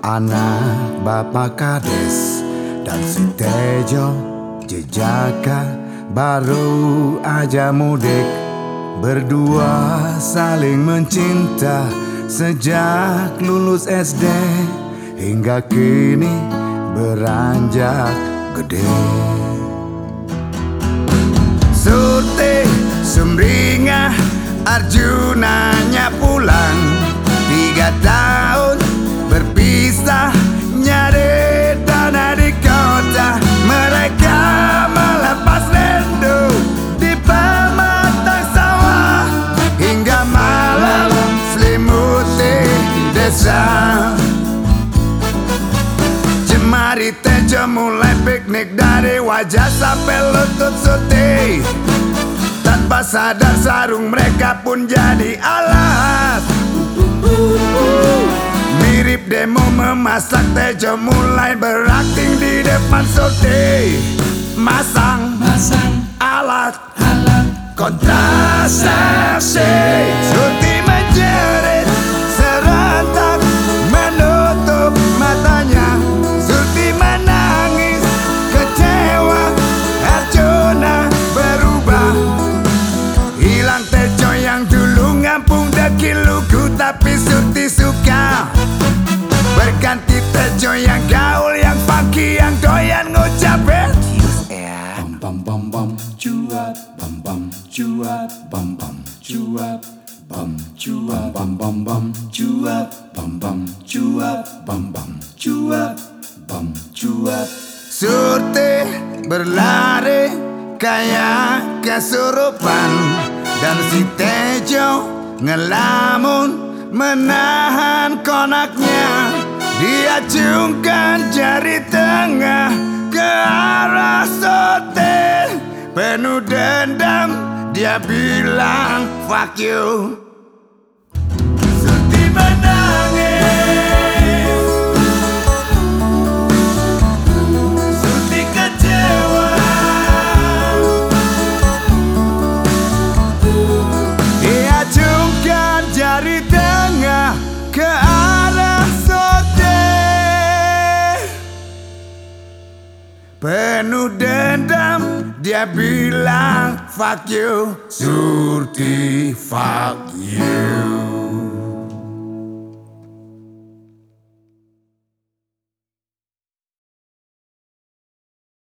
Anak Bapak Kades dan si Tejo Jejaka baru aja mudik. Berdua saling mencinta sejak lulus SD hingga kini beranjak gede. Surti Sumringah Arjunanya pulang 3 tahun berpisah nyari tanah di kota. Mereka melepas rindu di pematang sawah hingga malam selimuti desa. Jemari Tejo mulai piknik dari wajah sampai lutut Surti. Tanpa sadar sarung mereka pun jadi alas. Mirip demo memasak, Tejo mulai berakting di depan Surti. Masang alat kontrasepsi. Surti menjerit serentak menutup matanya. Surti menangis kecewa, Arjuna berubah. Hilang Tejo yang dulu ngampung dekil lugu, tapi Surti suka. Berganti Tejo yang gaul, yang funky, yang doyan ngucapin bam bam bam cuap, bam bam cuap, bam bam cuap, bam cuap, bam bam bam cuap, bam bam cuap, bam bam cuap, bam cuap. Surti berlari kayak kesurupan dan si Tejo ngelamun menahan konaknya. Dia acungkan jari tengah ke arah Surti. Penuh dendam dia bilang fuck you. Surti menangis, Surti kecewa. Dia acungkan jari tengah ke arah Surti. Penuh dendam dia bilang fuck you. Surti fuck you.